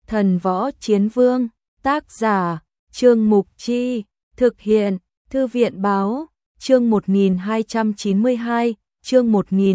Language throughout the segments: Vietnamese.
Thần Võ Chiến Vương, tác giả, Trương Mục Chi, thực hiện, Thư viện Báo, chương 1292, chương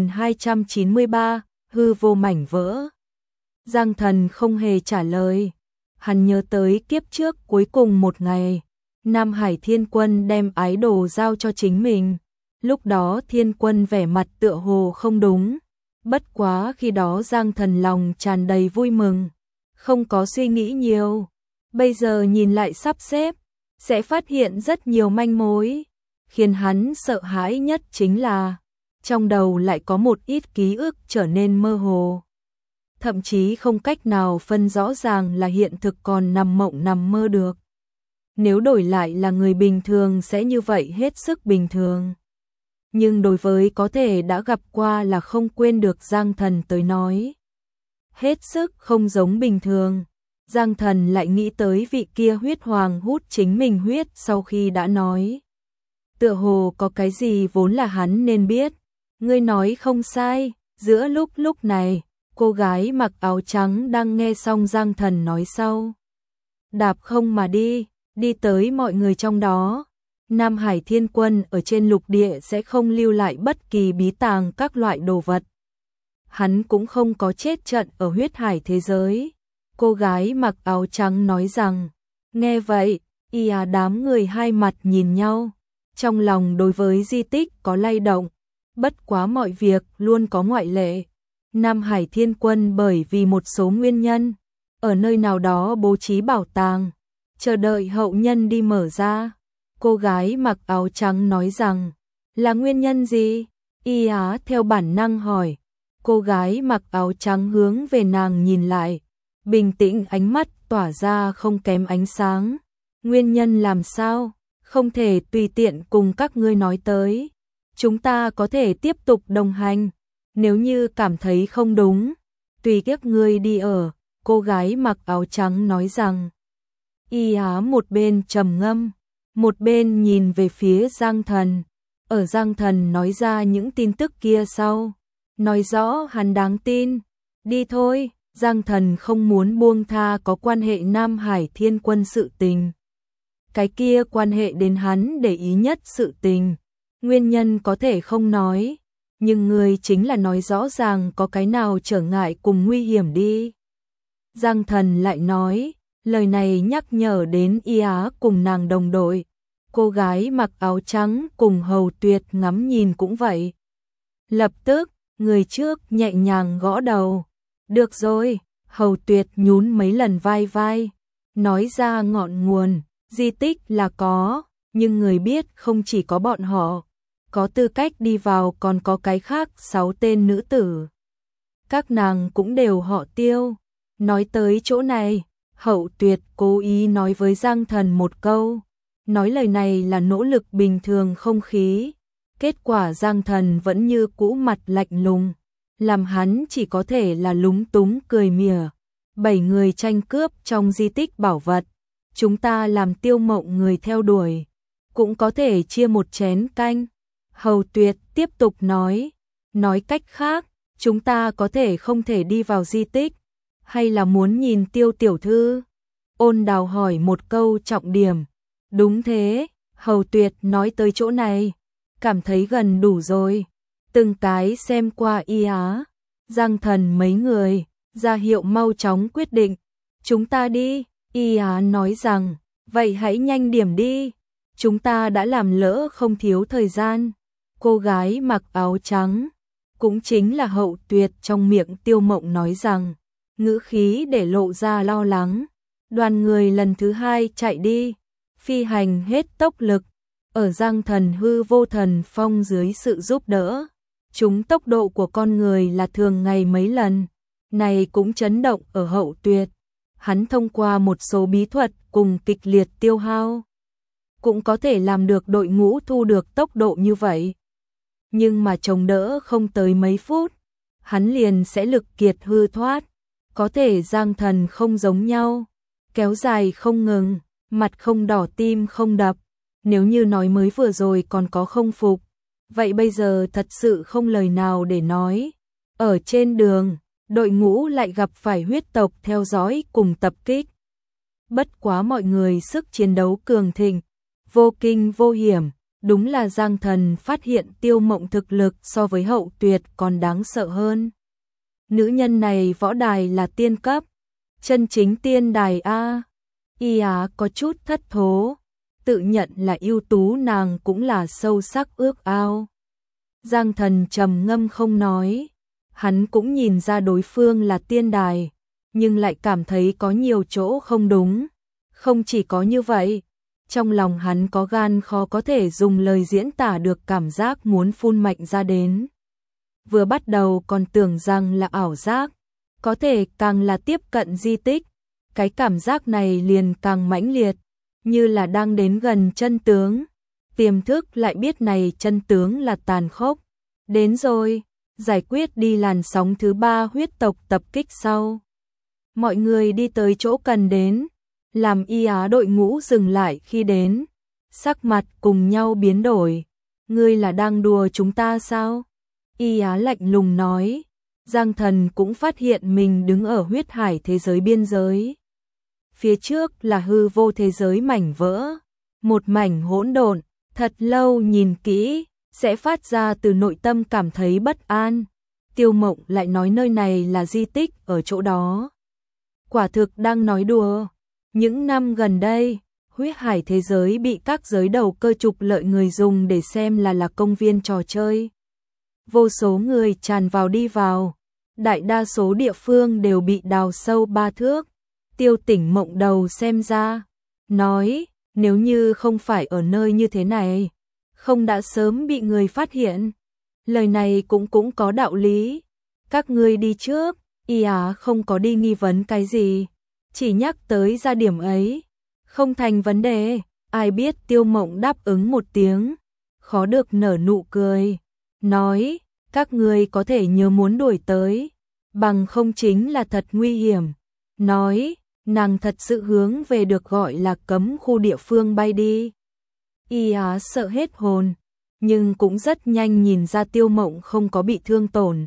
1293, hư vô mảnh vỡ. Giang Thần không hề trả lời, hắn nhớ tới kiếp trước cuối cùng một ngày, Nam Hải Thiên Quân đem ái đồ giao cho chính mình, lúc đó Thiên Quân vẻ mặt tựa hồ không đúng, bất quá khi đó Giang Thần lòng tràn đầy vui mừng, không có suy nghĩ nhiều, bây giờ nhìn lại sắp xếp, sẽ phát hiện rất nhiều manh mối, khiến hắn sợ hãi nhất chính là trong đầu lại có một ít ký ức trở nên mơ hồ. Thậm chí không cách nào phân rõ ràng là hiện thực còn nằm mộng nằm mơ được. Nếu đổi lại là người bình thường sẽ như vậy hết sức bình thường. Nhưng đối với có thể đã gặp qua là không quên được Giang Thần tới nói. Hết sức không giống bình thường. Giang Thần lại nghĩ tới vị kia huyết hoàng hút chính mình huyết sau khi đã nói. Tựa hồ có cái gì vốn là hắn nên biết. Ngươi nói không sai, giữa lúc này, cô gái mặc áo trắng đang nghe xong Giang Thần nói sau. Đạp không mà đi tới mọi người trong đó. Nam Hải Thiên Quân ở trên lục địa sẽ không lưu lại bất kỳ bí tàng các loại đồ vật. Hắn cũng không có chết trận ở huyết hải thế giới. Cô gái mặc áo trắng nói rằng, nghe vậy, đám người hai mặt nhìn nhau. Trong lòng đối với di tích có lay động, bất quá mọi việc luôn có ngoại lệ. Nam Hải Thiên Quân bởi vì một số nguyên nhân, ở nơi nào đó bố trí bảo tàng, chờ đợi hậu nhân đi mở ra. Cô gái mặc áo trắng nói rằng, là nguyên nhân gì? Theo bản năng hỏi. Cô gái mặc áo trắng hướng về nàng nhìn lại, bình tĩnh ánh mắt tỏa ra không kém ánh sáng. Nguyên nhân làm sao? Không thể tùy tiện cùng các ngươi nói tới. Chúng ta có thể tiếp tục đồng hành. Nếu như cảm thấy không đúng, tùy các ngươi đi ở. Cô gái mặc áo trắng nói rằng. Một bên trầm ngâm, một bên nhìn về phía Giang Thần. Ở Giang Thần nói ra những tin tức kia sau, nói rõ hắn đáng tin. Đi thôi, Giang Thần không muốn buông tha có quan hệ Nam Hải Thiên Quân sự tình. Cái kia quan hệ đến hắn để ý nhất sự tình. Nguyên nhân có thể không nói, nhưng người chính là nói rõ ràng có cái nào trở ngại cùng nguy hiểm đi. Giang Thần lại nói, lời này nhắc nhở đến cùng nàng đồng đội. Cô gái mặc áo trắng cùng Hầu Tuyệt ngắm nhìn cũng vậy. Lập tức, người trước nhẹ nhàng gõ đầu. Được rồi, Hầu Tuyệt nhún mấy lần vai, nói ra ngọn nguồn, di tích là có, nhưng người biết không chỉ có bọn họ, có tư cách đi vào còn có cái khác 6 tên nữ tử. Các nàng cũng đều họ Tiêu. Nói tới chỗ này, Hậu Tuyệt cố ý nói với Giang Thần một câu. Nói lời này là nỗ lực bình thường không khí. Kết quả Giang Thần vẫn như cũ mặt lạnh lùng, làm hắn chỉ có thể là lúng túng cười mỉa. 7 người tranh cướp trong di tích bảo vật, chúng ta làm Tiêu Mộng người theo đuổi, cũng có thể chia một chén canh. Hầu Tuyệt tiếp tục nói cách khác, chúng ta có thể không thể đi vào di tích, hay là muốn nhìn Tiêu tiểu thư? Ôn Đào hỏi một câu trọng điểm. Đúng thế, Hầu Tuyệt nói tới chỗ này, cảm thấy gần đủ rồi. Từng cái xem qua Giang Thần mấy người, ra hiệu mau chóng quyết định. Chúng ta đi, nói rằng, vậy hãy nhanh điểm đi. Chúng ta đã làm lỡ không thiếu thời gian. Cô gái mặc áo trắng, cũng chính là Hậu Tuyệt trong miệng Tiêu Mộng nói rằng, ngữ khí để lộ ra lo lắng. Đoàn người lần thứ 2 chạy đi, phi hành hết tốc lực, ở Giang Thần hư vô thần phong dưới sự giúp đỡ. Chúng tốc độ của con người là thường ngày mấy lần, này cũng chấn động ở Hậu Tuyệt. Hắn thông qua một số bí thuật cùng kịch liệt tiêu hao, cũng có thể làm được đội ngũ thu được tốc độ như vậy. Nhưng mà chống đỡ không tới mấy phút, hắn liền sẽ lực kiệt hư thoát. Có thể Giang Thần không giống nhau, kéo dài không ngừng, mặt không đỏ tim không đập. Nếu như nói mới vừa rồi còn có không phục, vậy bây giờ thật sự không lời nào để nói. Ở trên đường, đội ngũ lại gặp phải huyết tộc theo dõi cùng tập kích. Bất quá mọi người sức chiến đấu cường thịnh, vô kinh vô hiểm, đúng là Giang Thần phát hiện Tiêu Mộng thực lực so với Hậu Tuyệt còn đáng sợ hơn. Nữ nhân này võ đài là tiên cấp, chân chính tiên đài a. Y Á có chút thất thố, tự nhận là ưu tú, nàng cũng là sâu sắc ước ao. Giang Thần trầm ngâm không nói, hắn cũng nhìn ra đối phương là tiên đài, nhưng lại cảm thấy có nhiều chỗ không đúng. Không chỉ có như vậy, trong lòng hắn có gan khó có thể dùng lời diễn tả được cảm giác muốn phun mạnh ra đến. Vừa bắt đầu còn tưởng rằng là ảo giác, có thể càng là tiếp cận di tích, cái cảm giác này liền càng mãnh liệt, như là đang đến gần chân tướng. Tiềm thức lại biết này chân tướng là tàn khốc. Đến rồi, giải quyết đi làn sóng thứ 3 huyết tộc tập kích sau. Mọi người đi tới chỗ cần đến, làm Y Á đội ngũ dừng lại khi đến, sắc mặt cùng nhau biến đổi. Ngươi là đang đùa chúng ta sao? Y Á lạnh lùng nói. Giang Thần cũng phát hiện mình đứng ở huyết hải thế giới biên giới. Phía trước là hư vô thế giới mảnh vỡ, một mảnh hỗn độn, thật lâu nhìn kỹ, sẽ phát ra từ nội tâm cảm thấy bất an. Tiêu Mộng lại nói nơi này là di tích ở chỗ đó. Quả thực đang nói đùa. Những năm gần đây, huyết hải thế giới bị các giới đầu cơ trục lợi người dùng để xem là công viên trò chơi. Vô số người tràn vào đi vào, đại đa số địa phương đều bị đào sâu 3 thước. Tiêu Tỉnh Mộng đầu xem ra, nói, nếu như không phải ở nơi như thế này, không đã sớm bị người phát hiện. Lời này cũng có đạo lý. Các ngươi đi trước. Y Á không có đi nghi vấn cái gì, chỉ nhắc tới ra điểm ấy, không thành vấn đề. Ai biết Tiêu Mộng đáp ứng một tiếng, khó được nở nụ cười, nói, các ngươi có thể nhớ muốn đuổi tới, bằng không chính là thật nguy hiểm. Nói, nàng thật sự hướng về được gọi là cấm khu địa phương bay đi. Y Á sợ hết hồn, nhưng cũng rất nhanh nhìn ra Tiêu Mộng không có bị thương tổn.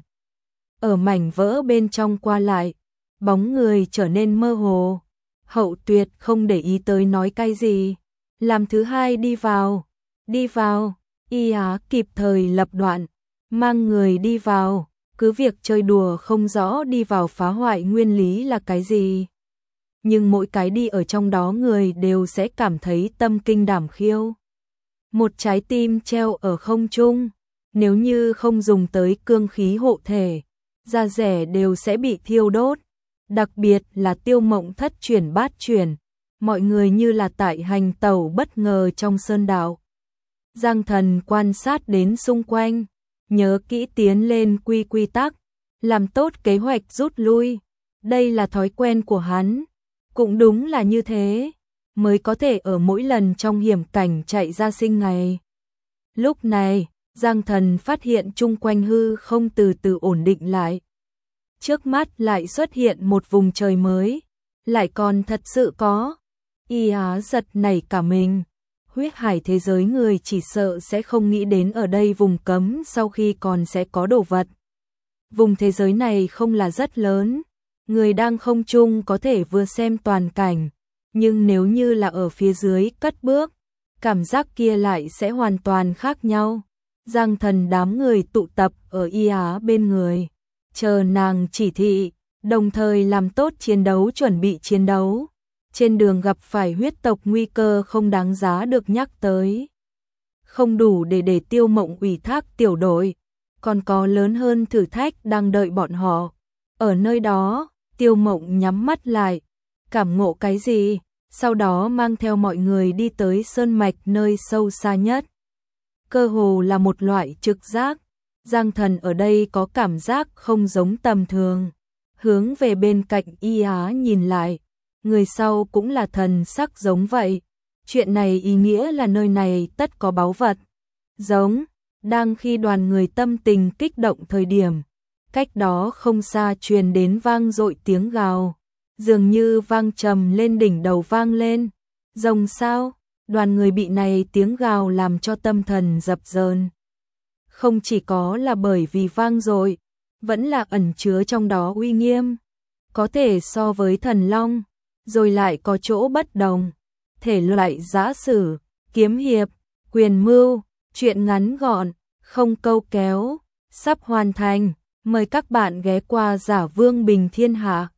Ở mảnh vỡ bên trong qua lại, bóng người trở nên mơ hồ. Hậu Tuyệt không để ý tới nói cái gì, làm thứ hai đi vào. Đi vào, Y Á kịp thời lập đoạn, mang người đi vào, cứ việc chơi đùa không rõ đi vào phá hoại nguyên lý là cái gì. Nhưng mỗi cái đi ở trong đó người đều sẽ cảm thấy tâm kinh đảm khiêu. Một trái tim treo ở không trung, nếu như không dùng tới cương khí hộ thể, da rẻ đều sẽ bị thiêu đốt. Đặc biệt là Tiêu Mộng thất chuyển bát chuyển, mọi người như là tại hành tẩu bất ngờ trong sơn đạo. Giang Thần quan sát đến xung quanh, nhớ kỹ tiến lên quy tắc, làm tốt kế hoạch rút lui. Đây là thói quen của hắn, cũng đúng là như thế, mới có thể ở mỗi lần trong hiểm cảnh chạy ra sinh ngày. Lúc này, Giang Thần phát hiện chung quanh hư không từ từ ổn định lại. Trước mắt lại xuất hiện một vùng trời mới, lại còn thật sự có. Y Á giật nảy cả mình. Huyết hải thế giới người chỉ sợ sẽ không nghĩ đến ở đây vùng cấm sau khi còn sẽ có đồ vật. Vùng thế giới này không là rất lớn, người đang không trung có thể vừa xem toàn cảnh, nhưng nếu như là ở phía dưới cất bước, cảm giác kia lại sẽ hoàn toàn khác nhau. Giang Thần đám người tụ tập ở Y Á bên người, chờ nàng chỉ thị, đồng thời làm tốt chiến đấu chuẩn bị chiến đấu. Trên đường gặp phải huyết tộc nguy cơ không đáng giá được nhắc tới. Không đủ để Tiêu Mộng ủy thác tiểu đội, còn có lớn hơn thử thách đang đợi bọn họ. Ở nơi đó, Tiêu Mộng nhắm mắt lại, cảm ngộ cái gì, sau đó mang theo mọi người đi tới sơn mạch nơi sâu xa nhất. Cơ hồ là một loại trực giác, Giang Thần ở đây có cảm giác không giống tầm thường. Hướng về bên cạnh Y Á nhìn lại, người sau cũng là thần sắc giống vậy. Chuyện này ý nghĩa là nơi này tất có báu vật. Giống, đang khi đoàn người tâm tình kích động thời điểm, cách đó không xa truyền đến vang dội tiếng gào, dường như vang trầm lên đỉnh đầu vang lên. Rồng sao? Đoàn người bị này tiếng gào làm cho tâm thần dập dờn. Không chỉ có là bởi vì vang dội, vẫn là ẩn chứa trong đó uy nghiêm, có thể so với thần long, rồi lại có chỗ bất đồng. Thể loại giã sử, kiếm hiệp, quyền mưu, truyện ngắn gọn, không câu kéo, sắp hoàn thành. Mời các bạn ghé qua Giả Vương Bình Thiên Hạ.